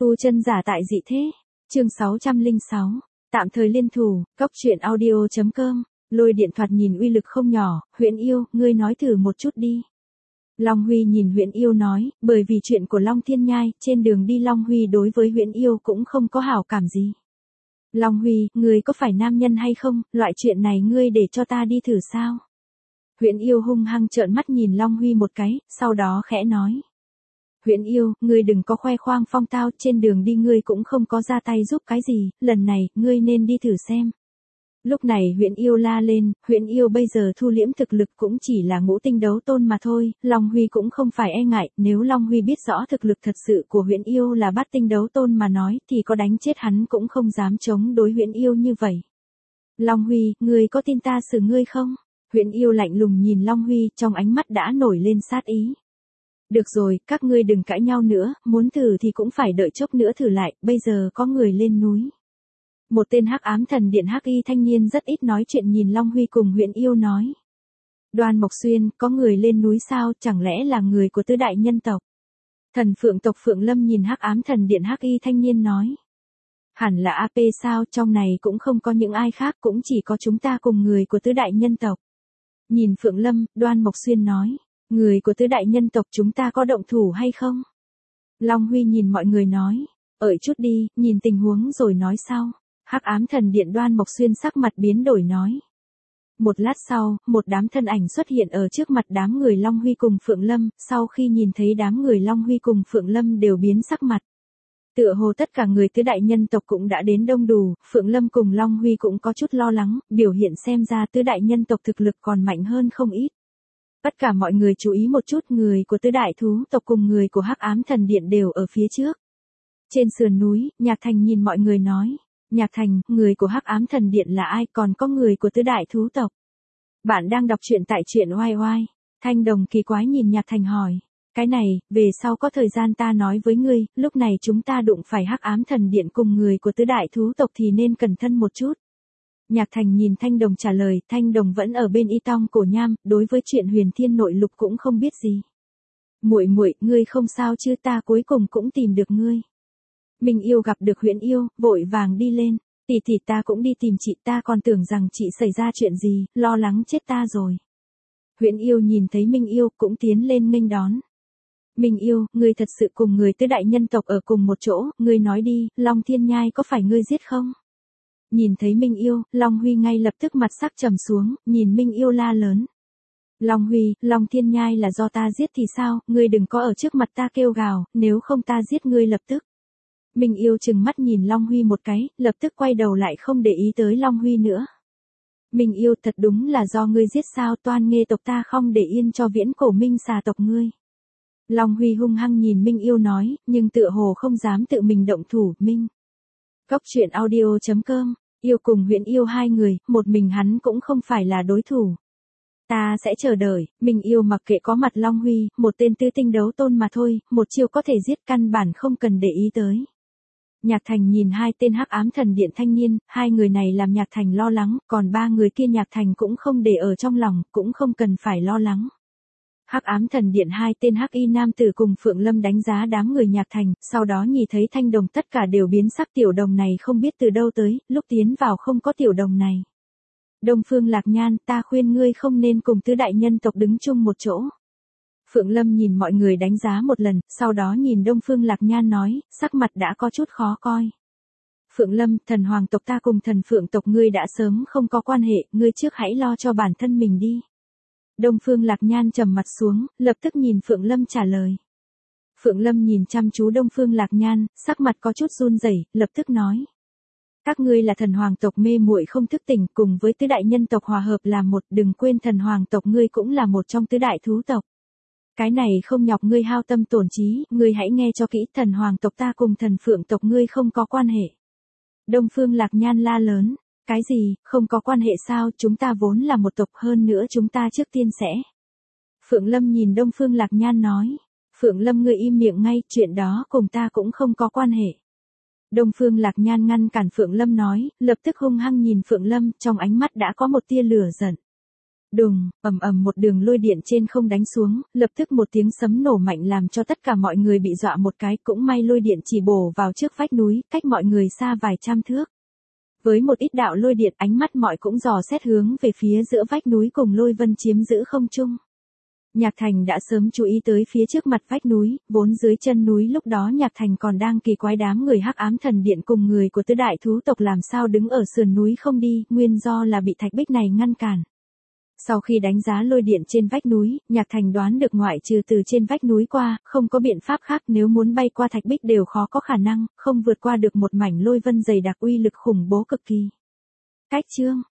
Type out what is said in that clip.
Tu chân giả tại dị thế. Chương 606. Tạm thời liên thủ. Cóc truyện audio.com. Lôi điện thoạt nhìn uy lực không nhỏ. Huyễn Yêu, ngươi nói thử một chút đi. Long Huy nhìn Huyễn Yêu nói, bởi vì chuyện của Long Thiên Nhai, trên đường đi Long Huy đối với Huyễn Yêu cũng không có hảo cảm gì. Long Huy, ngươi có phải nam nhân hay không, loại chuyện này ngươi để cho ta đi thử sao? Huyễn Yêu hung hăng trợn mắt nhìn Long Huy một cái, sau đó khẽ nói. Huyễn Yêu, ngươi đừng có khoe khoang phong tao, trên đường đi ngươi cũng không có ra tay giúp cái gì, lần này, ngươi nên đi thử xem. Lúc này Huyễn Yêu la lên, Huyễn Yêu bây giờ thu liễm thực lực cũng chỉ là ngũ tinh đấu tôn mà thôi, Long Huy cũng không phải e ngại, nếu Long Huy biết rõ thực lực thật sự của Huyễn Yêu là bát tinh đấu tôn mà nói, thì có đánh chết hắn cũng không dám chống đối Huyễn Yêu như vậy. Long Huy, ngươi có tin ta xử ngươi không? Huyễn Yêu lạnh lùng nhìn Long Huy, trong ánh mắt đã nổi lên sát ý. Được rồi, các ngươi đừng cãi nhau nữa, muốn thử thì cũng phải đợi chốc nữa thử lại, bây giờ có người lên núi. Một tên hắc ám thần điện hắc y thanh niên rất ít nói chuyện nhìn Long Huy cùng Huyễn Yêu nói. Đoan Mộc Xuyên, có người lên núi sao, chẳng lẽ là người của tứ đại nhân tộc? Thần Phượng tộc Phượng Lâm nhìn hắc ám thần điện hắc y thanh niên nói. Hẳn là AP sao, trong này cũng không có những ai khác, cũng chỉ có chúng ta cùng người của tứ đại nhân tộc. Nhìn Phượng Lâm, Đoan Mộc Xuyên nói. Người của tứ đại nhân tộc chúng ta có động thủ hay không? Long Huy nhìn mọi người nói. Đợi chút đi, nhìn tình huống rồi nói sau. Hắc ám thần điện Đoan Mộc Xuyên sắc mặt biến đổi nói. Một lát sau, một đám thân ảnh xuất hiện ở trước mặt đám người Long Huy cùng Phượng Lâm, sau khi nhìn thấy đám người Long Huy cùng Phượng Lâm đều biến sắc mặt. Tựa hồ tất cả người tứ đại nhân tộc cũng đã đến đông đủ, Phượng Lâm cùng Long Huy cũng có chút lo lắng, biểu hiện xem ra tứ đại nhân tộc thực lực còn mạnh hơn không ít. Tất cả mọi người chú ý một chút, người của tứ đại thú tộc cùng người của hắc ám thần điện đều ở phía trước. Trên sườn núi, Nhạc Thành nhìn mọi người nói. Nhạc Thành, người của hắc ám thần điện là ai, còn có người của tứ đại thú tộc? Bạn đang đọc truyện tại truyện oai oai. Thanh Đồng kỳ quái nhìn Nhạc Thành hỏi. Cái này, về sau có thời gian ta nói với ngươi, lúc này chúng ta đụng phải hắc ám thần điện cùng người của tứ đại thú tộc thì nên cẩn thận một chút. Nhạc Thành nhìn Thanh Đồng trả lời, Thanh Đồng vẫn ở bên y tong cổ nham, đối với chuyện huyền thiên nội lục cũng không biết gì. Muội muội, ngươi không sao chứ, ta cuối cùng cũng tìm được ngươi. Minh Yêu gặp được Huyễn Yêu, vội vàng đi lên, tỷ tỷ ta cũng đi tìm chị, ta còn tưởng rằng chị xảy ra chuyện gì, lo lắng chết ta rồi. Huyễn Yêu nhìn thấy Minh Yêu cũng tiến lên nghênh đón. Minh Yêu, ngươi thật sự cùng người tứ đại nhân tộc ở cùng một chỗ, ngươi nói đi, Long Thiên Nhai có phải ngươi giết không? Nhìn thấy Minh Yêu, Long Huy ngay lập tức mặt sắc trầm xuống, nhìn Minh Yêu la lớn. Long Huy, Long Thiên Nhai là do ta giết thì sao, ngươi đừng có ở trước mặt ta kêu gào, nếu không ta giết ngươi lập tức. Minh Yêu trừng mắt nhìn Long Huy một cái, lập tức quay đầu lại không để ý tới Long Huy nữa. Minh Yêu, thật đúng là do ngươi giết sao, toan nghê tộc ta không để yên cho viễn cổ minh xà tộc ngươi. Long Huy hung hăng nhìn Minh Yêu nói, nhưng tựa hồ không dám tự mình động thủ, Minh. Cóc truyện audio.com. Yêu cùng Huyễn Yêu hai người, một mình hắn cũng không phải là đối thủ. Ta sẽ chờ đợi, Minh Yêu mặc kệ có mặt Long Huy, một tên tứ tinh đấu tôn mà thôi, một chiêu có thể giết, căn bản không cần để ý tới. Nhạc Thành nhìn hai tên hắc ám thần điện thanh niên, hai người này làm Nhạc Thành lo lắng, còn ba người kia Nhạc Thành cũng không để ở trong lòng, cũng không cần phải lo lắng. Hắc ám thần điện hai tên hắc y nam tử cùng Phượng Lâm đánh giá đám người Nhạc Thành, sau đó nhìn thấy Thanh Đồng tất cả đều biến sắc, tiểu đồng này không biết từ đâu tới, lúc tiến vào không có tiểu đồng này. Đông Phương Lạc Nhan, ta khuyên ngươi không nên cùng tứ đại nhân tộc đứng chung một chỗ. Phượng Lâm nhìn mọi người đánh giá một lần, sau đó nhìn Đông Phương Lạc Nhan nói, sắc mặt đã có chút khó coi. Phượng Lâm, thần hoàng tộc ta cùng thần Phượng tộc ngươi đã sớm không có quan hệ, ngươi trước hãy lo cho bản thân mình đi. Đông Phương Lạc Nhan trầm mặt xuống, lập tức nhìn Phượng Lâm trả lời. Phượng Lâm nhìn chăm chú Đông Phương Lạc Nhan, sắc mặt có chút run rẩy, lập tức nói. Các ngươi là thần hoàng tộc mê muội không thức tỉnh, cùng với tứ đại nhân tộc hòa hợp là một, đừng quên thần hoàng tộc ngươi cũng là một trong tứ đại thú tộc. Cái này không nhọc ngươi hao tâm tổn trí, ngươi hãy nghe cho kỹ, thần hoàng tộc ta cùng thần Phượng tộc ngươi không có quan hệ. Đông Phương Lạc Nhan la lớn. Cái gì, không có quan hệ sao, chúng ta vốn là một tộc, hơn nữa chúng ta trước tiên sẽ. Phượng Lâm nhìn Đông Phương Lạc Nhan nói. Phượng Lâm ngươi im miệng ngay, chuyện đó cùng ta cũng không có quan hệ. Đông Phương Lạc Nhan ngăn cản Phượng Lâm nói, lập tức hung hăng nhìn Phượng Lâm, trong ánh mắt đã có một tia lửa giận. Đùng, ầm ầm một đường lôi điện trên không đánh xuống, lập tức một tiếng sấm nổ mạnh làm cho tất cả mọi người bị dọa một cái, cũng may lôi điện chỉ bổ vào trước vách núi, cách mọi người xa vài trăm thước. Với một ít đạo lôi điện, ánh mắt mọi cũng dò xét hướng về phía giữa vách núi cùng lôi vân chiếm giữ không trung. Nhạc Thành đã sớm chú ý tới phía trước mặt vách núi, vốn dưới chân núi lúc đó Nhạc Thành còn đang kỳ quái đám người Hắc Ám Thần Điện cùng người của tứ đại thú tộc làm sao đứng ở sườn núi không đi, nguyên do là bị thạch bích này ngăn cản. Sau khi đánh giá lôi điện trên vách núi, Nhạc Thành đoán được ngoại trừ từ trên vách núi qua, không có biện pháp khác, nếu muốn bay qua thạch bích đều khó có khả năng, không vượt qua được một mảnh lôi vân dày đặc uy lực khủng bố cực kỳ. Cách chương